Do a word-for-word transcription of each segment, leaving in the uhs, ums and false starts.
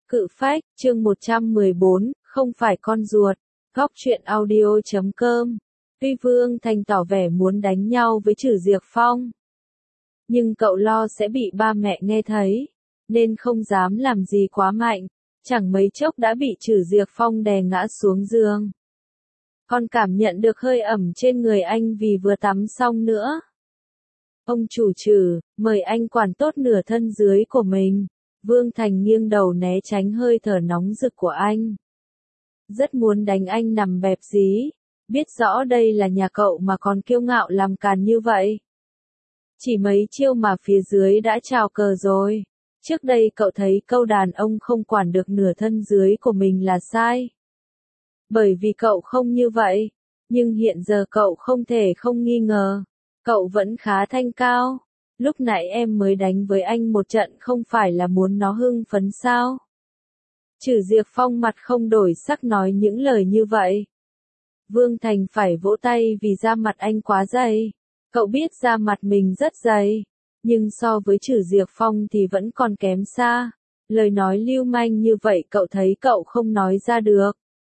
Cự phách, chương một trăm mười bốn, không phải con ruột. Góc truyện audio chấm com. Tuy Vương Thành tỏ vẻ muốn đánh nhau với Trử Diệc Phong, nhưng cậu lo sẽ bị ba mẹ nghe thấy, nên không dám làm gì quá mạnh. Chẳng mấy chốc đã bị Trử Diệc Phong đè ngã xuống giường. Còn cảm nhận được hơi ẩm trên người anh vì vừa tắm xong nữa. Ông chủ Trử, mời anh quản tốt nửa thân dưới của mình. Vương Thành nghiêng đầu né tránh hơi thở nóng rực của anh. Rất muốn đánh anh nằm bẹp dí. Biết rõ đây là nhà cậu mà còn kiêu ngạo làm càn như vậy. Chỉ mấy chiêu mà phía dưới đã chào cờ rồi. Trước đây cậu thấy câu đàn ông không quản được nửa thân dưới của mình là sai. Bởi vì cậu không như vậy. Nhưng hiện giờ cậu không thể không nghi ngờ. Cậu vẫn khá thanh cao. Lúc nãy em mới đánh với anh một trận không phải là muốn nó hưng phấn sao? Trử Diệc Phong mặt không đổi sắc nói những lời như vậy. Vương Thành phải vỗ tay vì da mặt anh quá dày. Cậu biết da mặt mình rất dày, nhưng so với Trử Diệc Phong thì vẫn còn kém xa. Lời nói lưu manh như vậy cậu thấy cậu không nói ra được.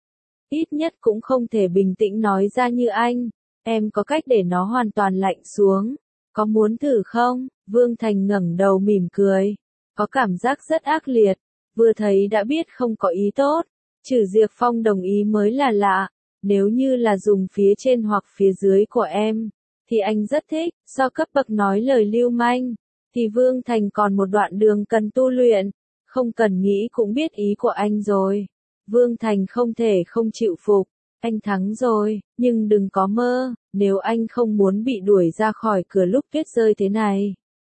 Ít nhất cũng không thể bình tĩnh nói ra như anh. Em có cách để nó hoàn toàn lạnh xuống. Có muốn thử không? Vương Thành ngẩng đầu mỉm cười. Có cảm giác rất ác liệt. Vừa thấy đã biết không có ý tốt. Trử Diệc Phong đồng ý mới là lạ. Nếu như là dùng phía trên hoặc phía dưới của em, thì anh rất thích. Do cấp bậc nói lời lưu manh, thì Vương Thành còn một đoạn đường cần tu luyện. Không cần nghĩ cũng biết ý của anh rồi. Vương Thành không thể không chịu phục. Anh thắng rồi, nhưng đừng có mơ, nếu anh không muốn bị đuổi ra khỏi cửa lúc tuyết rơi thế này.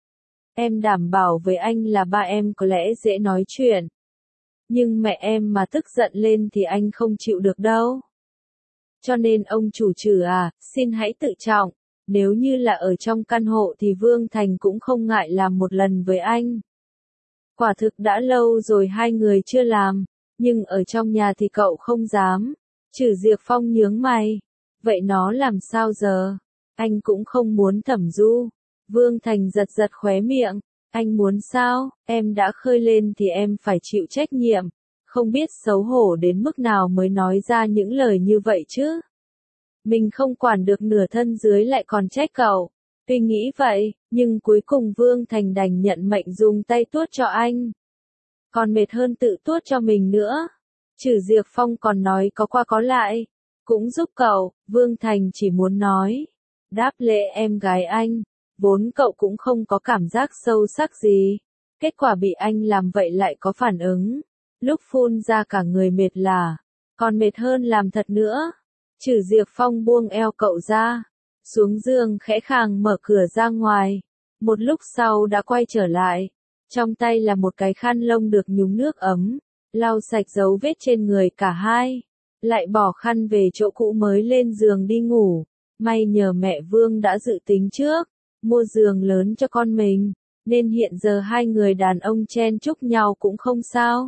Em đảm bảo với anh là ba em có lẽ dễ nói chuyện. Nhưng mẹ em mà tức giận lên thì anh không chịu được đâu. Cho nên ông chủ Trử à, xin hãy tự trọng. Nếu như là ở trong căn hộ thì Vương Thành cũng không ngại làm một lần với anh. Quả thực đã lâu rồi hai người chưa làm, nhưng ở trong nhà thì cậu không dám. Trử Diệc Phong nhướng mày. Vậy nó làm sao giờ? Anh cũng không muốn thẩm du. Vương Thành giật giật khóe miệng. Anh muốn sao? Em đã khơi lên thì em phải chịu trách nhiệm. Không biết xấu hổ đến mức nào mới nói ra những lời như vậy chứ? Mình không quản được nửa thân dưới lại còn trách cậu. Tuy nghĩ vậy, nhưng cuối cùng Vương Thành đành nhận mệnh dùng tay tuốt cho anh. Còn mệt hơn tự tuốt cho mình nữa. Trử Diệc Phong còn nói có qua có lại. Cũng giúp cậu, Vương Thành chỉ muốn nói. Đáp lễ em gái anh. Vốn cậu cũng không có cảm giác sâu sắc gì. Kết quả bị anh làm vậy lại có phản ứng. Lúc phun ra cả người mệt là. Còn mệt hơn làm thật nữa. Trử Diệc Phong buông eo cậu ra. Xuống giường khẽ khàng mở cửa ra ngoài. Một lúc sau đã quay trở lại. Trong tay là một cái khăn lông được nhúng nước ấm. Lau sạch dấu vết trên người cả hai. Lại bỏ khăn về chỗ cũ mới lên giường đi ngủ. May nhờ mẹ Vương đã dự tính trước. Mua giường lớn cho con mình. Nên hiện giờ hai người đàn ông chen chúc nhau cũng không sao.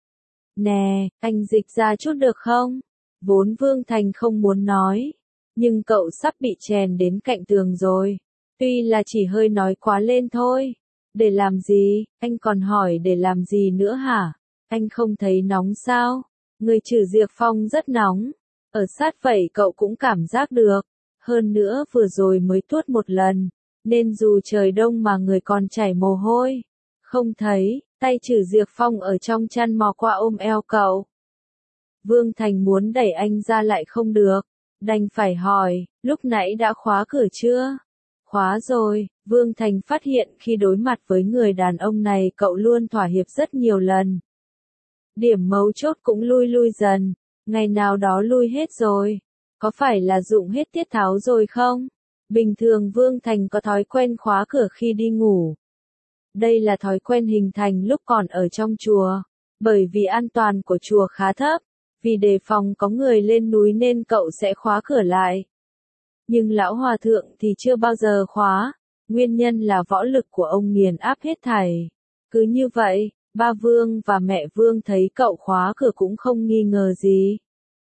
Nè, anh dịch ra chút được không? Vốn Vương Thành không muốn nói. Nhưng cậu sắp bị chèn đến cạnh tường rồi. Tuy là chỉ hơi nói quá lên thôi. Để làm gì? Anh còn hỏi để làm gì nữa hả? Anh không thấy nóng sao? Người Trử Diệc Phong rất nóng. Ở sát vậy cậu cũng cảm giác được. Hơn nữa vừa rồi mới tuốt một lần. Nên dù trời đông mà người còn chảy mồ hôi. Không thấy, tay Trử Diệc Phong ở trong chăn mò qua ôm eo cậu. Vương Thành muốn đẩy anh ra lại không được. Đành phải hỏi, lúc nãy đã khóa cửa chưa? Khóa rồi. Vương Thành phát hiện khi đối mặt với người đàn ông này cậu luôn thỏa hiệp rất nhiều lần. Điểm mấu chốt cũng lui lui dần. Ngày nào đó lui hết rồi. Có phải là dụng hết tiết tháo rồi không? Bình thường Vương Thành có thói quen khóa cửa khi đi ngủ. Đây là thói quen hình thành lúc còn ở trong chùa. Bởi vì an toàn của chùa khá thấp. Vì đề phòng có người lên núi nên cậu sẽ khóa cửa lại. Nhưng lão hòa thượng thì chưa bao giờ khóa. Nguyên nhân là võ lực của ông nghiền áp hết thảy. Cứ như vậy, ba Vương và mẹ Vương thấy cậu khóa cửa cũng không nghi ngờ gì.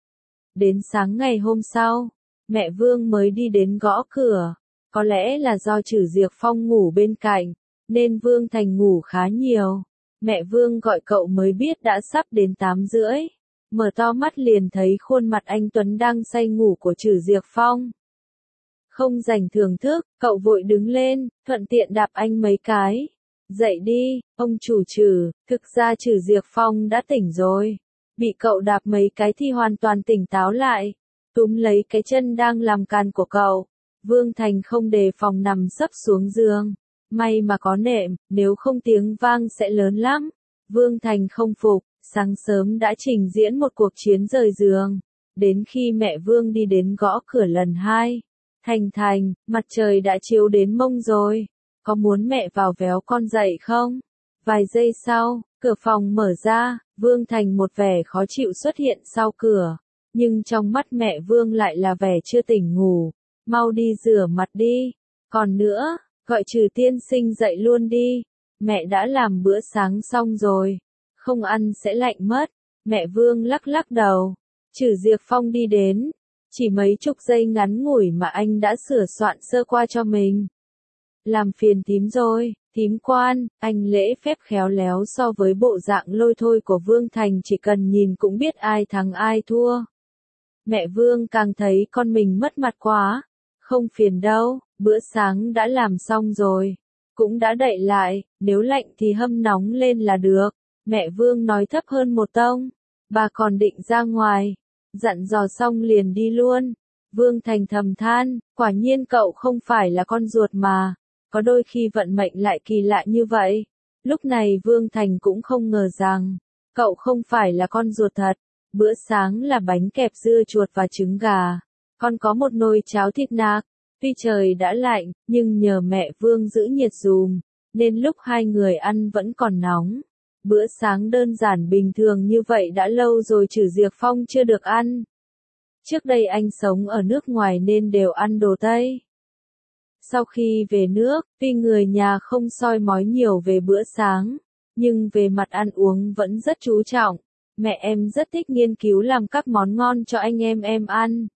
Đến sáng ngày hôm sau, mẹ Vương mới đi đến gõ cửa. Có lẽ là do Trử Diệc Phong ngủ bên cạnh, nên Vương Thành ngủ khá nhiều. Mẹ Vương gọi cậu mới biết đã sắp đến tám rưỡi. Mở to mắt liền thấy khuôn mặt anh Tuấn đang say ngủ của Trử Diệc Phong. Không dành thưởng thức, cậu vội đứng lên, thuận tiện đạp anh mấy cái. Dậy đi, ông chủ Trử, thực ra Trử Diệc Phong đã tỉnh rồi. Bị cậu đạp mấy cái thì hoàn toàn tỉnh táo lại. Túm lấy cái chân đang làm càn của cậu. Vương Thành không đề phòng nằm sấp xuống giường. May mà có nệm, nếu không tiếng vang sẽ lớn lắm. Vương Thành không phục, sáng sớm đã trình diễn một cuộc chiến rời giường. Đến khi mẹ Vương đi đến gõ cửa lần hai. Thành Thành, mặt trời đã chiếu đến mông rồi. Có muốn mẹ vào véo con dậy không? Vài giây sau, cửa phòng mở ra, Vương Thành một vẻ khó chịu xuất hiện sau cửa. Nhưng trong mắt mẹ Vương lại là vẻ chưa tỉnh ngủ. Mau đi rửa mặt đi. Còn nữa, gọi Trừ tiên sinh dậy luôn đi. Mẹ đã làm bữa sáng xong rồi. Không ăn sẽ lạnh mất. Mẹ Vương lắc lắc đầu. Trừ Diệc Phong đi đến. Chỉ mấy chục giây ngắn ngủi mà anh đã sửa soạn sơ qua cho mình. Làm phiền thím rồi, thím quan, anh lễ phép khéo léo so với bộ dạng lôi thôi của Vương Thành chỉ cần nhìn cũng biết ai thắng ai thua. Mẹ Vương càng thấy con mình mất mặt quá. Không phiền đâu, bữa sáng đã làm xong rồi. Cũng đã đậy lại, nếu lạnh thì hâm nóng lên là được. Mẹ Vương nói thấp hơn một tông. Bà còn định ra ngoài. Dặn dò xong liền đi luôn. Vương Thành thầm than, quả nhiên cậu không phải là con ruột mà. Có đôi khi vận mệnh lại kỳ lạ như vậy. Lúc này Vương Thành cũng không ngờ rằng, cậu không phải là con ruột thật. Bữa sáng là bánh kẹp dưa chuột và trứng gà. Còn có một nồi cháo thịt nạc. Tuy trời đã lạnh, nhưng nhờ mẹ Vương giữ nhiệt dùm, nên lúc hai người ăn vẫn còn nóng. Bữa sáng đơn giản bình thường như vậy đã lâu rồi Trử Diệc Phong chưa được ăn. Trước đây anh sống ở nước ngoài nên đều ăn đồ Tây. Sau khi về nước, tuy người nhà không soi mói nhiều về bữa sáng, nhưng về mặt ăn uống vẫn rất chú trọng. Mẹ em rất thích nghiên cứu làm các món ngon cho anh em em ăn.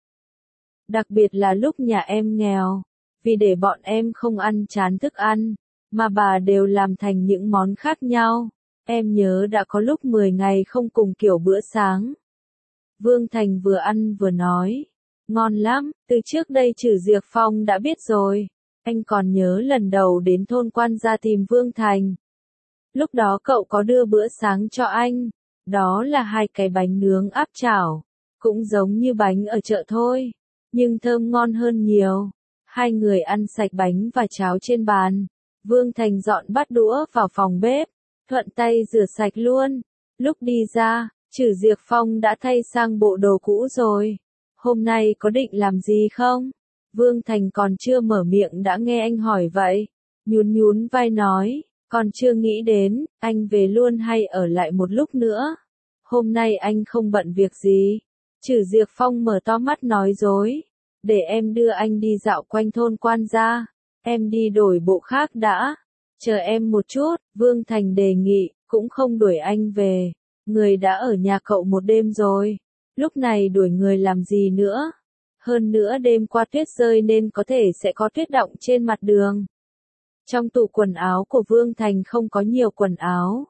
Đặc biệt là lúc nhà em nghèo, vì để bọn em không ăn chán thức ăn, mà bà đều làm thành những món khác nhau. Em nhớ đã có lúc mười ngày không cùng kiểu bữa sáng. Vương Thành vừa ăn vừa nói, ngon lắm, từ trước đây Trử Diệc Phong đã biết rồi. Anh còn nhớ lần đầu đến thôn Quan Gia tìm Vương Thành. Lúc đó cậu có đưa bữa sáng cho anh, đó là hai cái bánh nướng áp chảo, cũng giống như bánh ở chợ thôi, nhưng thơm ngon hơn nhiều. Hai người ăn sạch bánh và cháo trên bàn. Vương Thành dọn bát đũa vào phòng bếp, thuận tay rửa sạch luôn. Lúc đi ra, Trử Diệc Phong đã thay sang bộ đồ cũ rồi. Hôm nay có định làm gì không? Vương Thành còn chưa mở miệng đã nghe anh hỏi vậy. Nhún nhún vai nói, còn chưa nghĩ đến, anh về luôn hay ở lại một lúc nữa? Hôm nay anh không bận việc gì. Trử Diệc Phong mở to mắt nói dối. Để em đưa anh đi dạo quanh thôn Quan Gia. Em đi đổi bộ khác đã. Chờ em một chút, Vương Thành đề nghị, cũng không đuổi anh về. Người đã ở nhà cậu một đêm rồi. Lúc này đuổi người làm gì nữa? Hơn nữa đêm qua tuyết rơi nên có thể sẽ có tuyết đọng trên mặt đường. Trong tủ quần áo của Vương Thành không có nhiều quần áo.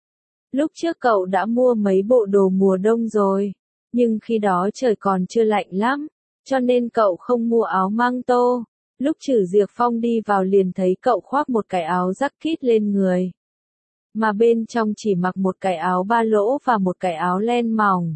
Lúc trước cậu đã mua mấy bộ đồ mùa đông rồi. Nhưng khi đó trời còn chưa lạnh lắm. Cho nên cậu không mua áo măng tô. Lúc Trử Diệc Phong đi vào liền thấy cậu khoác một cái áo jacket lên người. Mà bên trong chỉ mặc một cái áo ba lỗ và một cái áo len mỏng.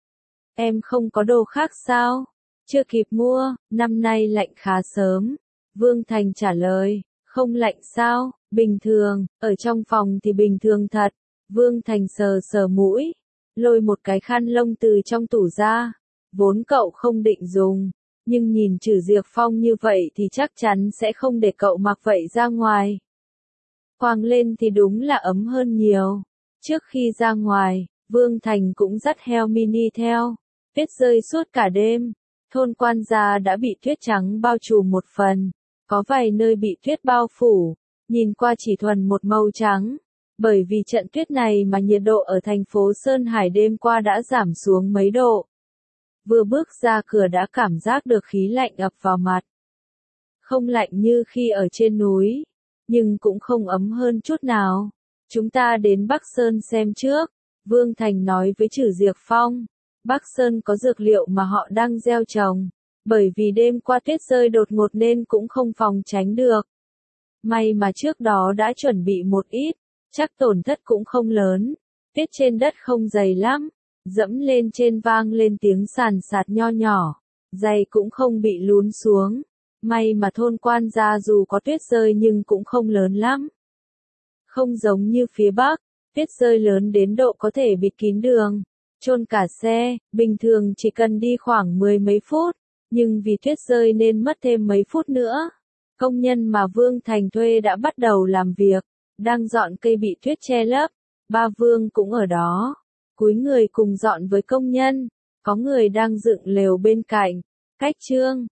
Em không có đồ khác sao? Chưa kịp mua, năm nay lạnh khá sớm. Vương Thành trả lời, không lạnh sao, bình thường, ở trong phòng thì bình thường thật. Vương Thành sờ sờ mũi, lôi một cái khăn lông từ trong tủ ra. Vốn cậu không định dùng, nhưng nhìn Trử Diệc Phong như vậy thì chắc chắn sẽ không để cậu mặc vậy ra ngoài. Quàng lên thì đúng là ấm hơn nhiều. Trước khi ra ngoài, Vương Thành cũng dắt heo mini theo. Tuyết rơi suốt cả đêm. Thôn Quan Gia đã bị tuyết trắng bao trùm một phần. Có vài nơi bị tuyết bao phủ. Nhìn qua chỉ thuần một màu trắng. Bởi vì trận tuyết này mà nhiệt độ ở thành phố Sơn Hải đêm qua đã giảm xuống mấy độ. Vừa bước ra cửa đã cảm giác được khí lạnh ập vào mặt. Không lạnh như khi ở trên núi, nhưng cũng không ấm hơn chút nào. Chúng ta đến Bắc Sơn xem trước, Vương Thành nói với Trử Diệc Phong. Bắc Sơn có dược liệu mà họ đang gieo trồng, bởi vì đêm qua tuyết rơi đột ngột nên cũng không phòng tránh được. May mà trước đó đã chuẩn bị một ít, chắc tổn thất cũng không lớn. Tuyết trên đất không dày lắm, dẫm lên trên vang lên tiếng sàn sạt nho nhỏ, giày cũng không bị lún xuống. May mà thôn Quan Gia dù có tuyết rơi nhưng cũng không lớn lắm. Không giống như phía Bắc, tuyết rơi lớn đến độ có thể bịt kín đường, chôn cả xe, bình thường chỉ cần đi khoảng mười mấy phút, nhưng vì tuyết rơi nên mất thêm mấy phút nữa. Công nhân mà Vương Thành thuê đã bắt đầu làm việc, đang dọn cây bị tuyết che lấp. Ba Vương cũng ở đó, cúi người cùng dọn với công nhân, có người đang dựng lều bên cạnh. Cách Trương